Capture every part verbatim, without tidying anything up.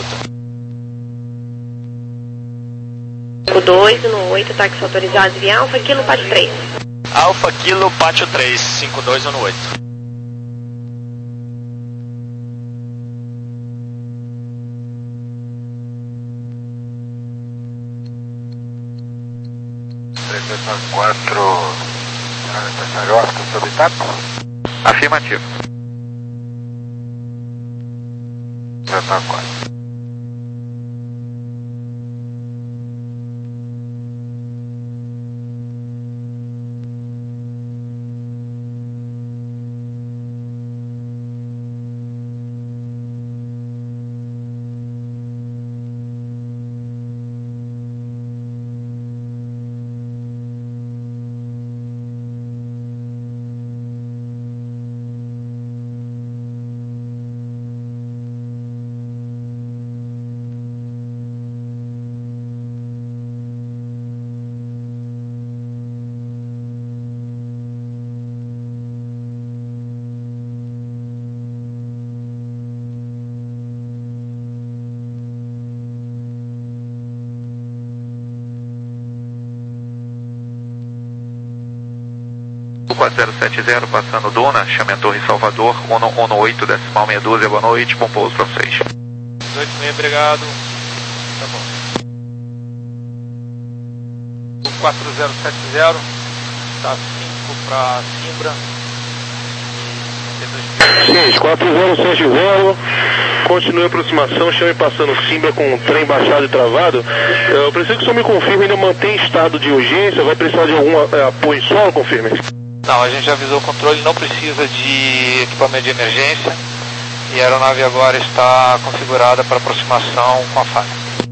escuta. cinco dois no oito, táxi autorizado via Alfa Kilo Pátio três. Alfa Kilo Pátio três, cinco dois no oito. quatro, estação Josca, sob T A P? Afirmativo. Estação quatro. quatro zero sete zero, passando Duna, chame a Torre Salvador, ONU, ONU oito, decimal seis doze, boa noite, bom pouso para vocês. oito seis, obrigado. Tá bom. O quatro zero sete zero, tá cinco para Simbra. Sim, quatro zero sete zero, continue a aproximação, chame passando Simbra com o trem baixado e travado. Eu preciso que o senhor me confirme, ainda mantém estado de urgência, vai precisar de algum é, apoio em solo, confirme? Não, a gente já avisou o controle, não precisa de equipamento de emergência e a aeronave agora está configurada para aproximação com a falha.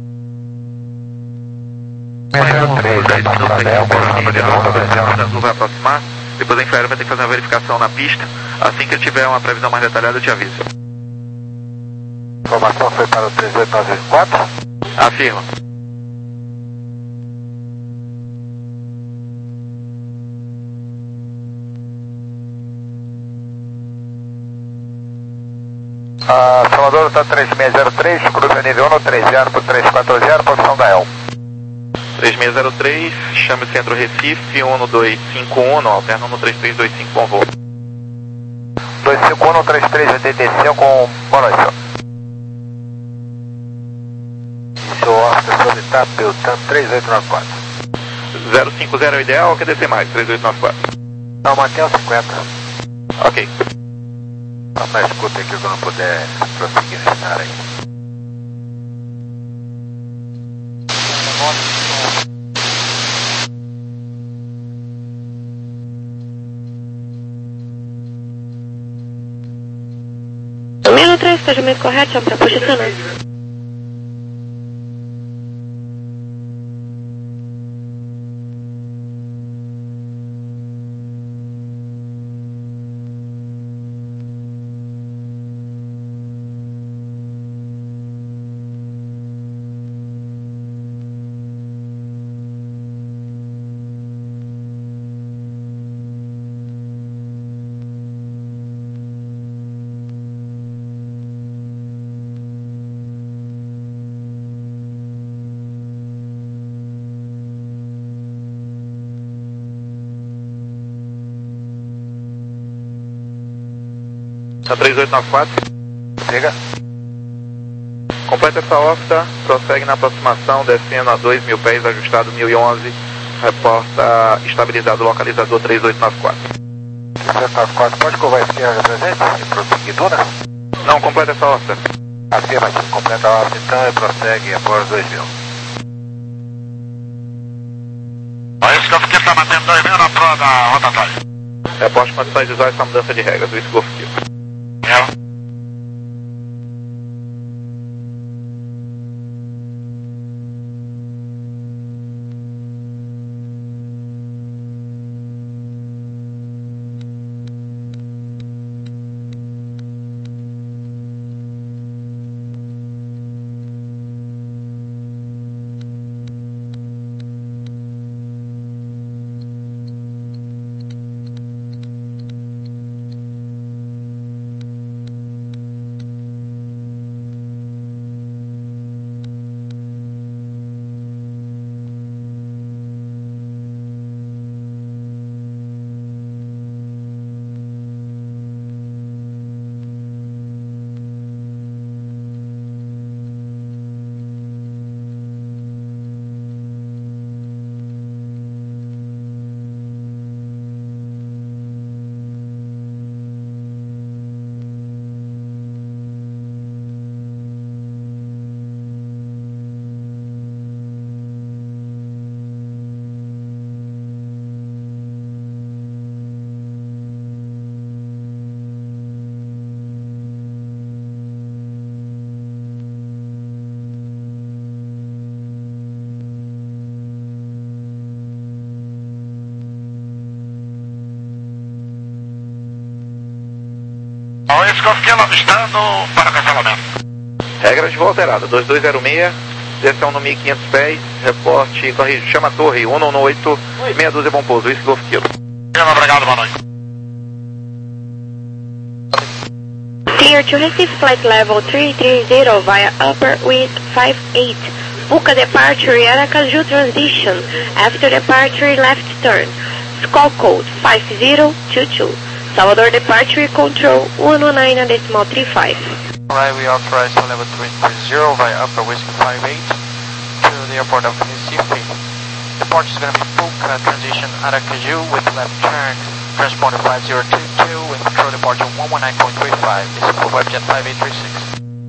Vai aproximar, depois a Infraero vai ter que fazer uma verificação na pista. Assim que eu tiver uma previsão mais detalhada, eu te aviso. Informação foi para o três oito nove quatro? Afirma. Ah, Salvador está três seis zero três, cruza nível um no três zero por três quatro zero, posição da El. três seis zero três, chame o centro Recife, um dois cinco um, alterna no três três dois cinco, bom voo. dois cinco um no três três oitenta com boa noite, senhor. Sou Oscar sob T A P, Beltrano três oito nove quatro. zero cinco zero é o ideal ou quer descer mais? três oito nove quatro. Não, mantenha o cinquenta. Ok. Mas escuta aqui quando puder prosseguir nesse área aí. Domínio três, estacionamento correto, chama para posicionar. Tá três oito nove quatro. Chega. Completa essa órbita, prossegue na aproximação, descendo a dois mil pés, ajustado mil e onze, reporta estabilizado localizador três oito nove quatro. três oito nove quatro, pode curvar a esquerda presente e prosseguir Duna? Não, completa essa órbita. Afirmativo, completa a órbita então e prossegue após dois mil. Olha isso que eu fiquei tá batendo dois mil na prova da rotatória. Reporte condições visuais com mudança de regras, do Golf Kilo. É. Scoff Kilo avistando para cancelamento. Regra de voo alterada, dois dois zero seis, direção no mil e quinhentos pés, reporte, corrige, chama a torre, um um oito, meia dúzia, bom pouso, isso Golf Kilo. Obrigado, boa noite. Clear to receive flight level three three zero via upper with five eight. Book a departure Aracaju transition after departure left turn. Call code five zero two two. Salvador departure control one one nine decimal three five. Alright, we authorize level three three zero via upper whiskey five eight to the airport of Recife. Departure is going to be Puca transition Aracaju with left turn. Transponder five zero two two with control departure one one nine point three five. This is for Webjet five eight three six.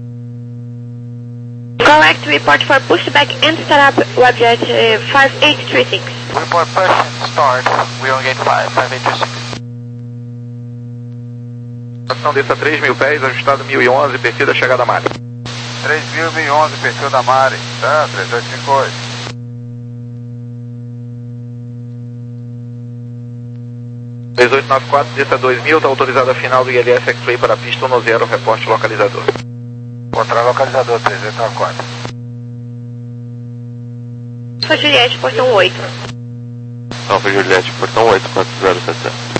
Correct report for pushback and startup Webjet uh, five eight three six. Report push and start, we're on gate five, five eight three six. Ação desça três mil pés, ajustado mil e onze, perfil da chegada Mari. três mil e onze, perfil da Mari, tá? três dois cinco oito. três oito nove quatro, desça dois mil, está autorizada a final do I L S X-Ray para a pista um zero, reporte localizador. Encontrar localizador três oito nove quatro. Alfa Juliette, portão oito. Alfa Juliette, portão oito, quatro zero sete zero.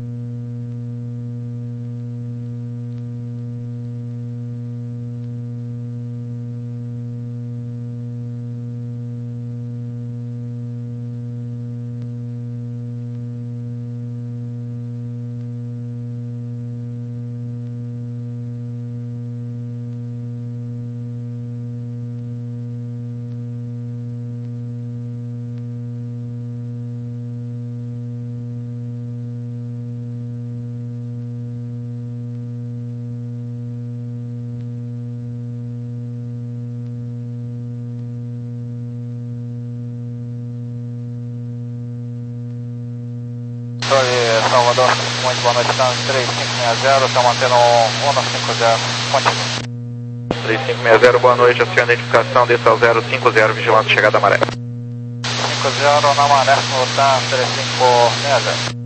Salvador, muito boa noite, estamos três cinco seis zero, estamos mantendo um um cinco zero, continua. três cinco seis zero, boa noite, a sua identificação, desça ao zero cinco zero, vigilando chegada Maré. cinco zero na Maré, voltar três cinco seis zero.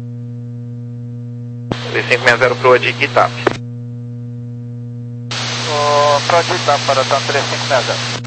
três cinco seis zero para o Adi Itap. Para o Adi Itap, para o três cinco seis zero.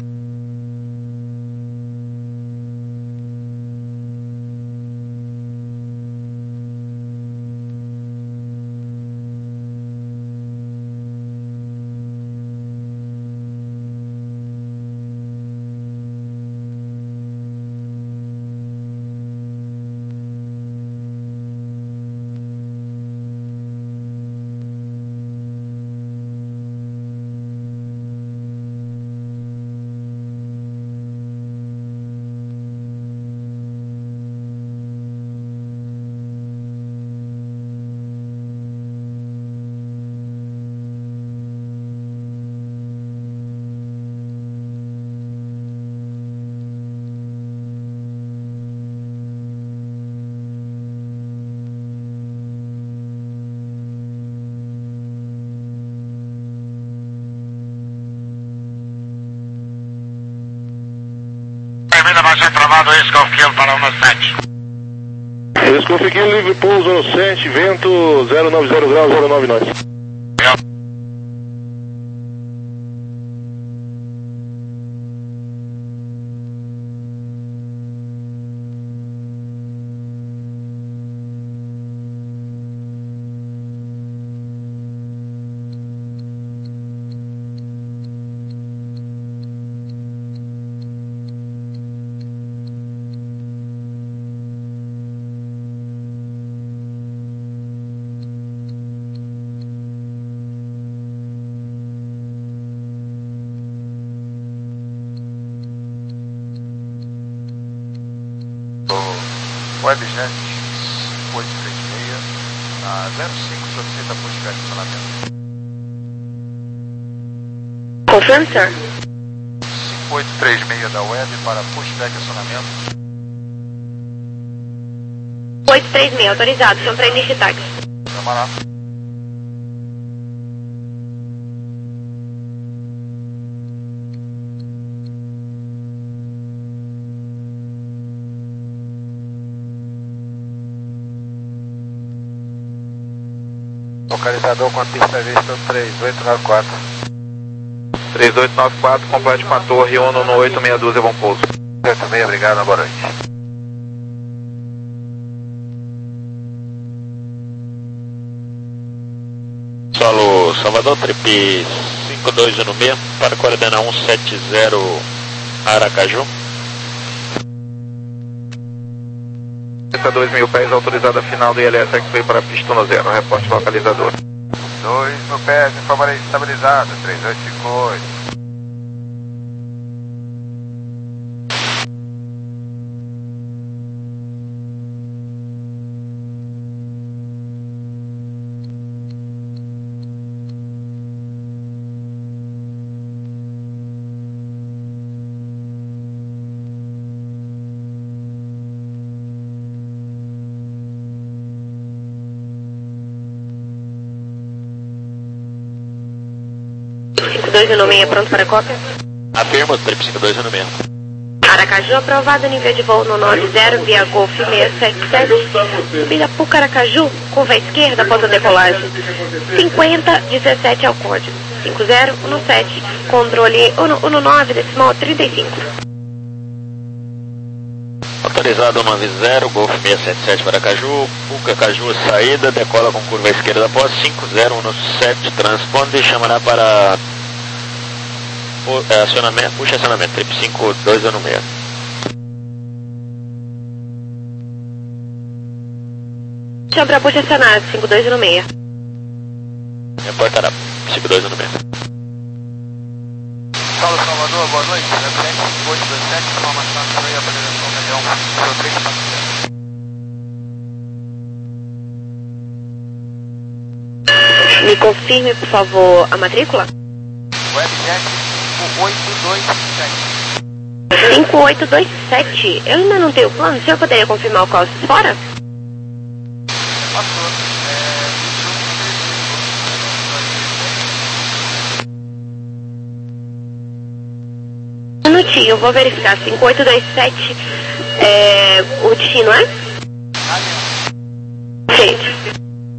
Vai ser travado esse Golf Kilo para um sete. Esse Golf Kilo livre pouso no sete, vento zero nove zero grau, zero nove nós. Webjet oito três seis, na zero cinco, solicita pushback estacionamento. Confirm, sir. cinco oito três seis da Web para pushback estacionamento. oito três seis, autorizado, são para início de táxi. Vamos lá. localizador com a pista vista três oito nove quatro. três oito nove quatro, complete com a torre Uno no oito seis dois, é bom pouso. oito seis, obrigado, boa noite. Solo Salvador, trip cinco dois um seis, para coordenar um sete zero Aracaju. Pista dois mil pés, autorizada final do I L S X-Way para pista no zero, reporte localizador. dois mil pés, informarei estabilizado, três oito cinco oito. cinco dois um seis, pronto para cópia? Afirmo, trip cinco dois um seis. Aracaju aprovado, nível de voo no nove zero via Golf seis sete sete. Subida Puca Aracaju, curva à esquerda após a decolagem. cinquenta dezessete ao código. cinco zero um sete, controle um nove, decimal trinta e cinco. Autorizado um nove zero, Golf seis sete sete para Aracaju, Puca Aracaju, saída, decola com curva à esquerda após cinco zero um sete, transponde e chamará para acionamento, puxa acionamento, trip cinco dois um seis. Chama para puxa acionado, cinco dois um seis. Reportará, cinco dois um seis. Saulo Salvador, boa noite. cinco oito dois sete, informação de freio, apresentação região três quatro zero. Me confirme, por favor, a matrícula? Webjet cinco oito dois sete. cinco oito dois sete. Eu ainda não tenho plano. O senhor poderia confirmar o qual fora? Passou. Um minutinho, eu vou verificar. cinco oito dois sete, é, o destino é? Feito.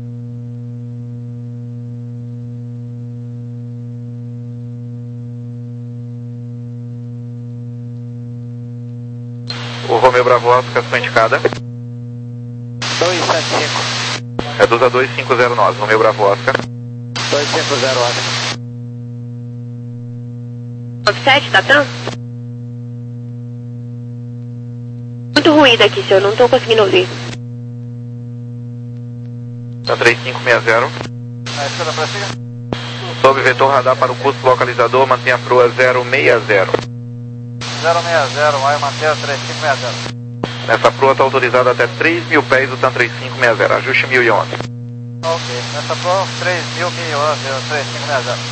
O Romeo Bravo Oscar, sua indicada. dois sete cinco. Reduz a dois cinco zero nove, Romeo Bravo Oscar. dois cinco zero Oscar. nove sete, Tatan? Muito ruído aqui, senhor. Não estou conseguindo ouvir. Tá três cinco seis zero. A esquerda para cima. Sob vetor radar para o custo localizador, mantenha a proa zero seis zero. zero seis zero, vai manter três cinco seis zero. Nessa proa está autorizada até três mil pés o TAM três cinco seis zero, ajuste mil e onze. Ok, nessa proa três mil, mil e onze, três cinco seis zero.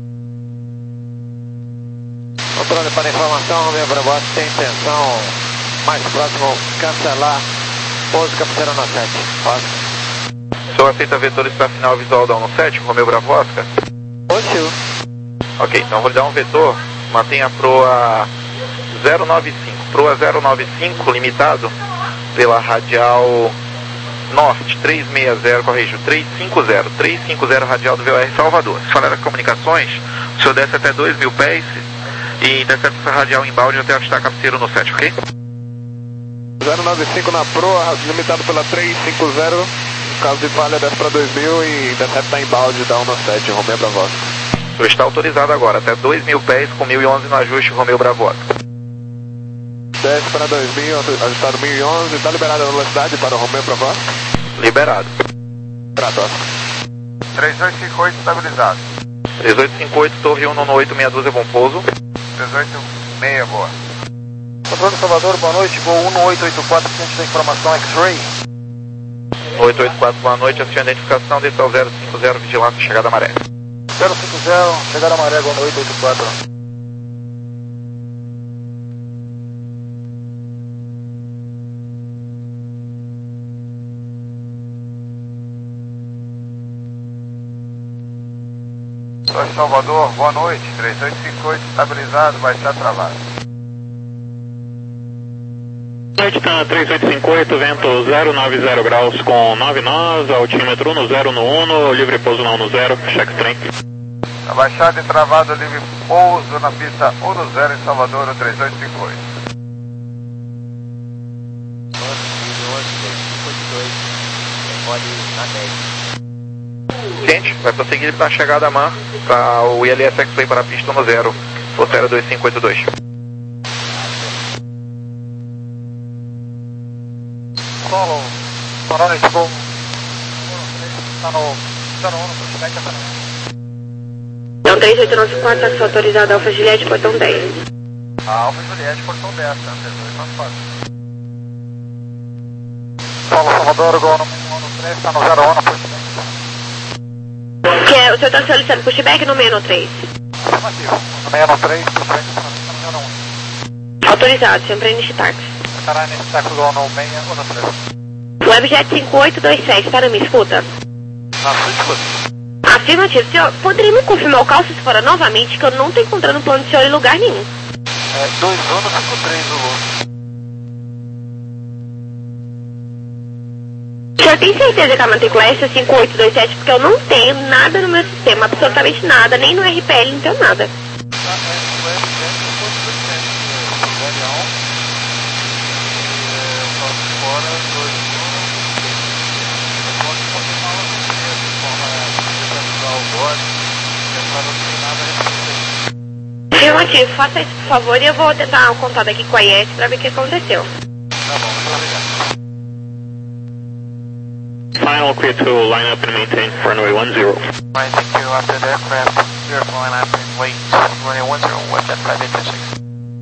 Controle para informação, Romeo Bravo Oscar tem intenção mais próximo cancelar pouso Capitão no sete. Oscar. O senhor aceita vetores para final visual da um sete, Romeo Bravo Oscar? Oxi. Ok, então vou lhe dar um vetor, mantenha a proa zero nove cinco, proa zero nove cinco, limitado pela radial norte, três seis zero, corrijo, três cinco zero, três cinco zero radial do V O R Salvador. Se falar das comunicações, o senhor desce até dois mil pés e intercepta essa radial embalde até avistar cabeceiro no sete, ok? zero nove cinco na proa, limitado pela três cinco zero, no caso de falha desce para dois mil e intercepta embalde da um sete, Romeo Bravo Oscar. O senhor está autorizado agora, até dois mil pés com mil e onze no ajuste, Romeo Bravo Oscar. Desce para dois mil, ajustado mil e onze, está liberada a velocidade para o Romeo Bravo Oscar? Liberado. Trato, Oscar. três oito cinco oito estabilizado. três oito cinco oito, torre um no oito seis dois, é bom pouso. três oito seis, boa. Controle Salvador, boa noite, voo um oito oito quatro, ciente da informação X-Ray. oito oito quatro, boa noite, acione a identificação, desça ao zero cinco zero, vigilância, chegada à maré. zero cinco zero, chegada à maré, boa noite, oito oito quatro. Controle Salvador, boa noite, três oito cinco oito estabilizado, vai estar travado. Noite três oito cinco oito, vento zero nove zero graus com nove nós, altímetro no zero no um, livre pouso não no zero, check strength. Abaixado e travado, livre pouso na pista um no zero em Salvador, três oito cinco oito. Gente, vai prosseguir na chegada a man para o I L S X-Ray para a pista um no zero, Fotera dois cinco oito dois. Solo, Corona School, está no zero um, no pushback essa não. Então três oito nove quatro, táxi autorizado, Alfa Juliette, portão dez. A Alfa Juliette, portão dez, tá? dois nove quatro. Solo Salvador, Gol no três, está no zero um, no pushback. Que é, o senhor está solicitando pushback no seis no três? Afirmativo, no seis no três, pushback está no zero um. Autorizado, sempre neste táxi. Estará nesse táxi Gol no seis no três. Webjet cinco oito dois sete, tá, me escuta? Na sua escuta. Afirmativo, senhor, poderia me confirmar o cálcio se fora novamente, que eu não estou encontrando o plano do senhor em lugar nenhum. É dois um no cinco três, Lulu. O senhor tem certeza que a matrícula é essa cinco oito dois sete? Porque eu não tenho nada no meu sistema, absolutamente nada, nem no R P L, não tenho nada. Afirmativo, faça isso por favor e eu vou tentar um contato aqui com a I S para ver o que aconteceu. Tá bom, muito obrigado. Final clear to line up and maintain runway one zero. Right, thank you. After the aircraft, clear for line up and wait. Runway one zero, Webjet five eight two six.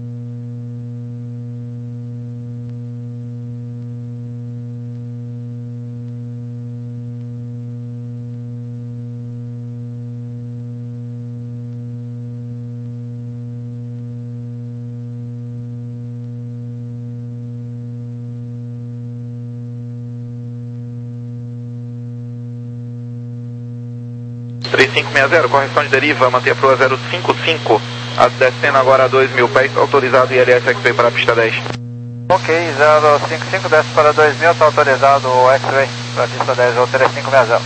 três cinco seis zero, correção de deriva, manter a proa zero cinco cinco, descendo agora a dois mil pés, autorizado I L S X-Ray para a pista dez. Ok, zero cinco cinco, desce para dois mil, está autorizado o X-Ray para a pista dez, ou três cinco seis zero.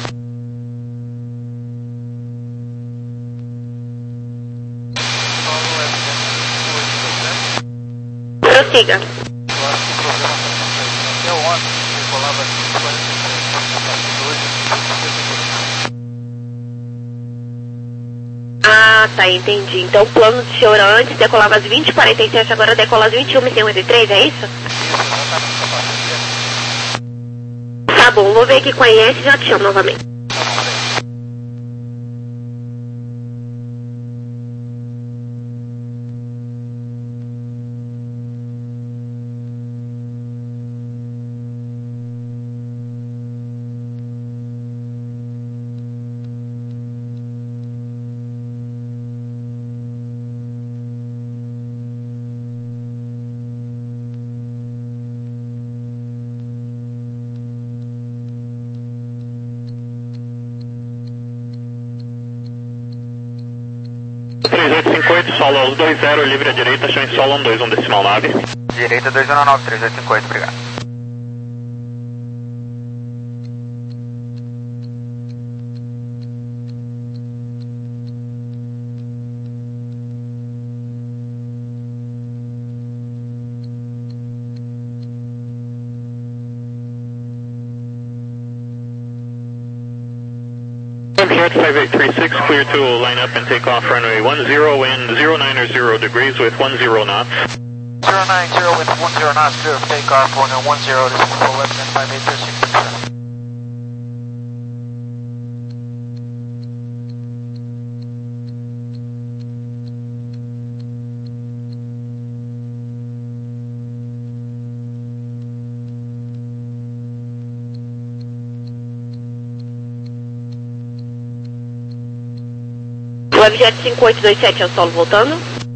Prossiga. Eu acho que o problema está até ontem, eu colava aqui quarenta e três, hoje, Ah, tá, entendi. Então o plano do senhor antes decolava às vinte e quarenta e sete, agora decola às vinte e uma e cinquenta e três, é isso? Tá bom, vou ver aqui com a I S e já te chamo novamente. três oito cinco oito, solo aos dois zero, livre à direita, chão em solo um dois um decimal nove. Direita dois zero nove, três oito cinco oito, obrigado. Webjet five eight three six, clear to line up and take off runway one zero, wind zero nine zero degrees with one zero knots. zero nine zero with one zero knots, clear of takeoff, runway one zero, this is for Webjet five eight two six. Webjet cinco oito dois sete, é o solo voltando?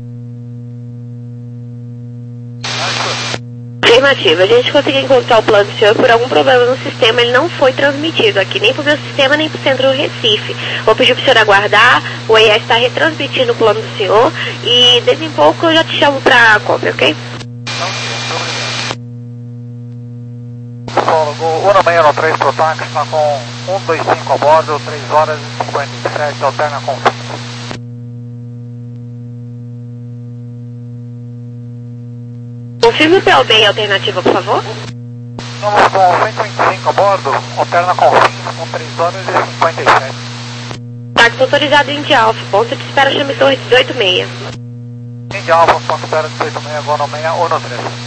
Afirmativa, a gente conseguiu encontrar o plano do senhor por algum problema no sistema, ele não foi transmitido aqui, nem para o meu sistema, nem para o centro do Recife. Vou pedir para o senhor aguardar, o E S está retransmitindo o plano do senhor e daqui a pouco eu já te chamo para a cópia, ok? Solo Gol um seis um três pro táxi, está com um dois cinco a bordo, três horas e cinquenta e sete, alterna com cinco. Confirme o P O B e alternativa, por favor. Estamos com cento e vinte e cinco a bordo, alterna com cinco, com três horas e cinquenta e sete. Táxi autorizado em Indy Alpha, ponto de espera chame Torre dezoito seis. Indy Alpha, ponto de espera dezoito seis, Gol um seis um três.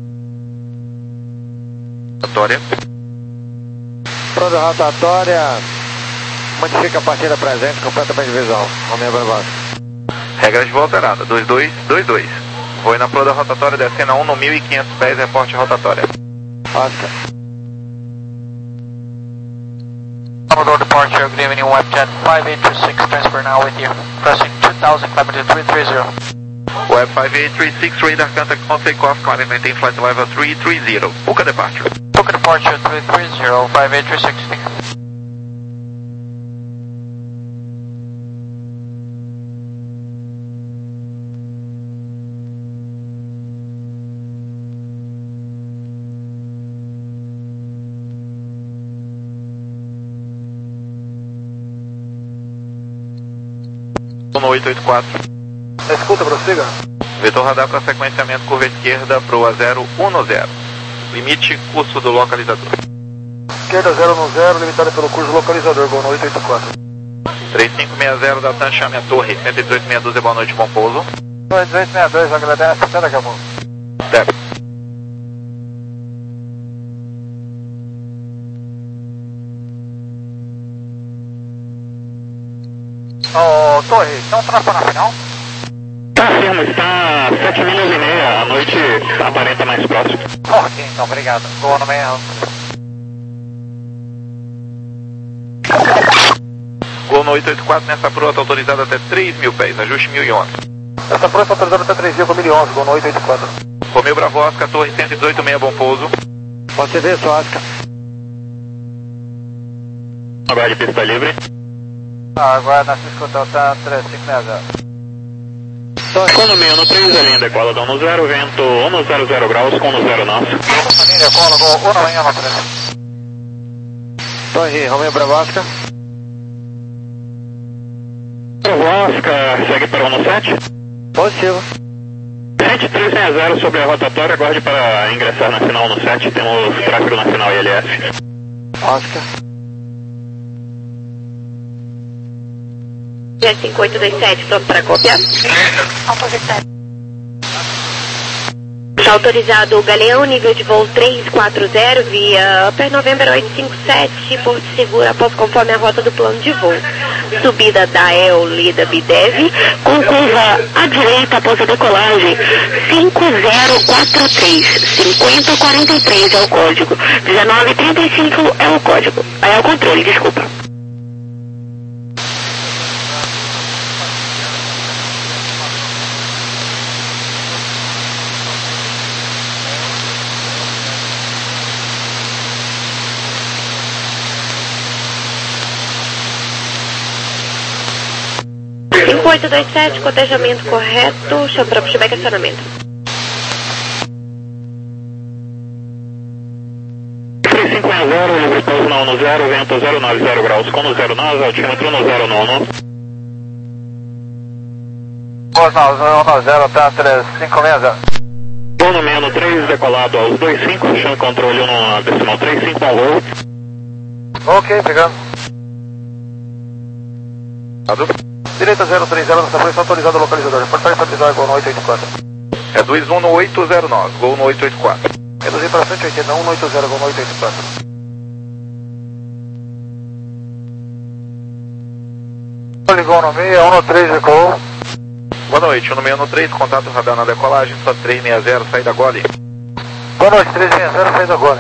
Rotatória. Pronto, rotatória. Modifica a partida presente, completamente visual. Romeo Bravo. Regra de volta errada, dois dois dois dois. Foi na proa da rotatória, descendo a um no mil e quinhentos pés, reporte rotatória. Oscar. Commodore departure, good evening, Webjet five eight two six, transfer now with you. Pressing two thousand, climb to three three zero. Web five eight three six, radar contact on takeoff, climb maintain flight level three three zero. Puka departure. Puka departure three three zero, five eight three six. No oito oito quatro. Escuta, prossiga. Vetor radar para sequenciamento curva esquerda, proa zero um zero. Limite curso do localizador. Esquerda zero um zero, limitada pelo curso localizador, Gol oito oito quatro. três cinco seis zero da TAM, chame a torre, cento e dezoito seis doze, boa noite, bom pouso. dezoito seis dois, agradece, até daqui a pouco. Deve. Ô, Torre, não trampa na final? Tá firme, está sete milhas e meia, a noite aparenta mais próximo. Ok, então, obrigado. Gol um seis um. Gol no oito oito quatro, nessa proa está autorizada até três mil pés, ajuste mil e onze. Essa proa está autorizada até três mil com mil e onze, Gol no oito oito quatro. Romeo Bravo Oscar, torre cento e dezoito seis, bom pouso. Pode ver, só Oscar. Agora de pista livre. Agora na Cisco Delta três cinco seis zero. Quando meio no três, a linha decola da um zero, vento um zero zero graus com um zero nosso. Linha decola, Gol um seis um três. Torre, Romeo Bravo Oscar. Bravo Oscar, segue para um sete. Positivo. sete três seis zero sobre a rotatória, aguarde para ingressar na final no sete, temos tráfego na final I L S. Oscar. cinco oito dois sete, pronto para copiar. Está autorizado o Galeão, nível de voo trezentos e quarenta, via Upper November oito cinco sete, Porto Seguro, após conforme a rota do plano de voo. Subida da El Lida Bidev, com curva à direita após a decolagem, cinco zero quatro três, cinquenta quarenta e três é o código, dezenove trinta e cinco é o código, é o controle, desculpa. cinco oito dois sete, cotejamento correto, chama para pushback acionamento. três cinco um zero, livre pouso na um zero, vento zero nove zero graus com zero nove, altímetro no zero nove. Boas um zero, tá três cinco seis zero. Voo no meio no três, decolado aos dois cinco, chame controle no decimal três cinco um voo. Ok, obrigado. Direita zero três zero, nossa está autorizado o localizador. Reportar estabilizar, Gol no oito oito quatro. Reduz um no oito zero nove, Gol no oito oito quatro. Reduzir para cento e oitenta, um no oito zero, Gol no oito oito quatro. Gol no seis, um no três, recuou. Boa noite, um no seis no três, contato radar na decolagem, só três seis zero, saída Gole. Boa noite, três seis zero, saída Gole.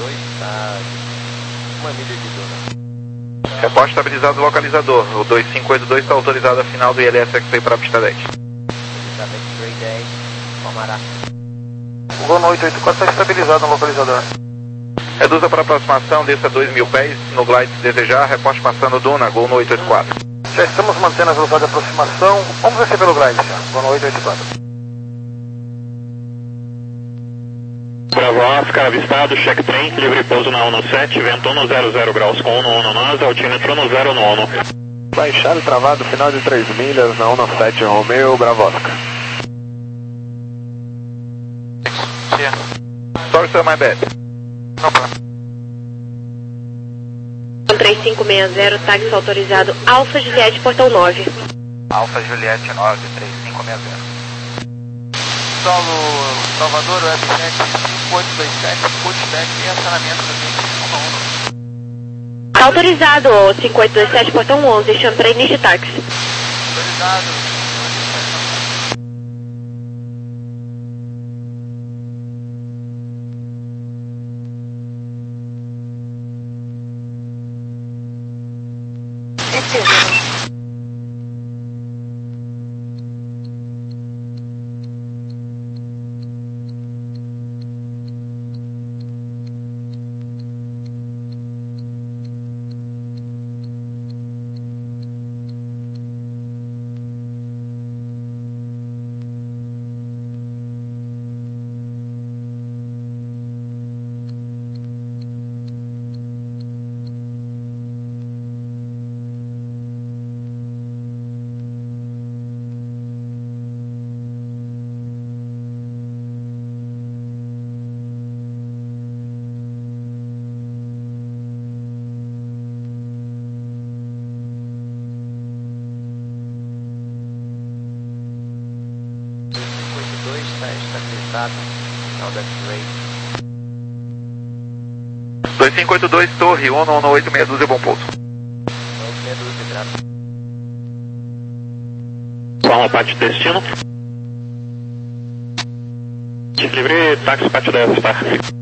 dois, está uma milha de Duna. Reporte estabilizado do localizador. O dois cinco oito dois está autorizado a final do I L S X-Ray para a pista dez. Elizabeth Ray dez, Palmará. O Gol oito oito quatro está estabilizado no localizador. Reduza para aproximação, desça dois mil pés, no glide se desejar, reporte passando Duna, Gol oito oito quatro. Já estamos mantendo a velocidade de aproximação. Vamos descer pelo glide, senhor. Gol oito oito quatro. Bravo Oscar, avistado, check trem, livre pouso na um sete, vento no zero zero graus com um no nós, altímetro no zero nono. Baixado, travado, final de três milhas na um sete Romeo, Bravo Oscar. Sorry sir, my bad. No problem. três cinco seis zero, táxi autorizado, Alfa Juliette, portão nove. Alfa Juliette nove, três cinco seis zero. Solo Salvador, Webjet cinco oito dois sete, pushback e acionamento do vinte um um. Autorizado, cinco oito dois sete, portão onze, chame para início de táxi. Autorizado. Está estabilizado, final da X-Ray. dois cinco oito dois, torre, um um oito seis dois, bom pouso. oito seis dois, graças. Palma, parte de destino. Livre, táxi, parte dez, tá?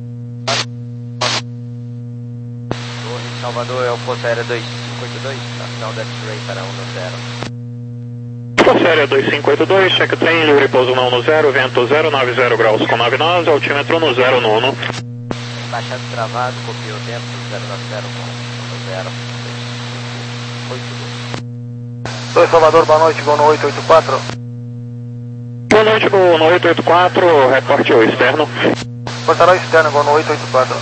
Torre, Salvador, é o Força Aérea dois cinco oito dois, na final da X-Ray para um zero. Força Aérea dois cinco oito dois, check trem, livre pouso na um zero, vento zero nove zero graus com nove nós, altímetro no zero nono. Baixado travado, copiou dentro do zero nove zero com zero oito dois. dois Salvador, boa noite, Gol oito oito quatro. Boa noite, Gol oito oito quatro, reporte o externo. Portarão externo, Gol oito oito quatro.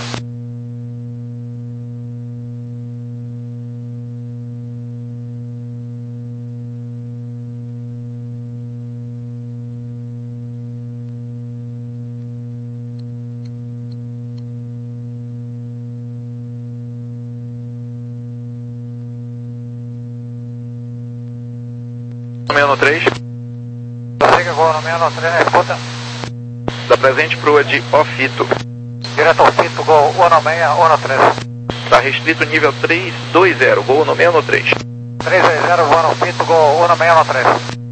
seis três. Chega agora no seis três, escuta. Da presente proa de Ofito. Direto ao Fito, Gol um seis um três. Está restrito nível três dois zero, Gol no seis três. três dois zero, voa no Fito, Gol um seis um três.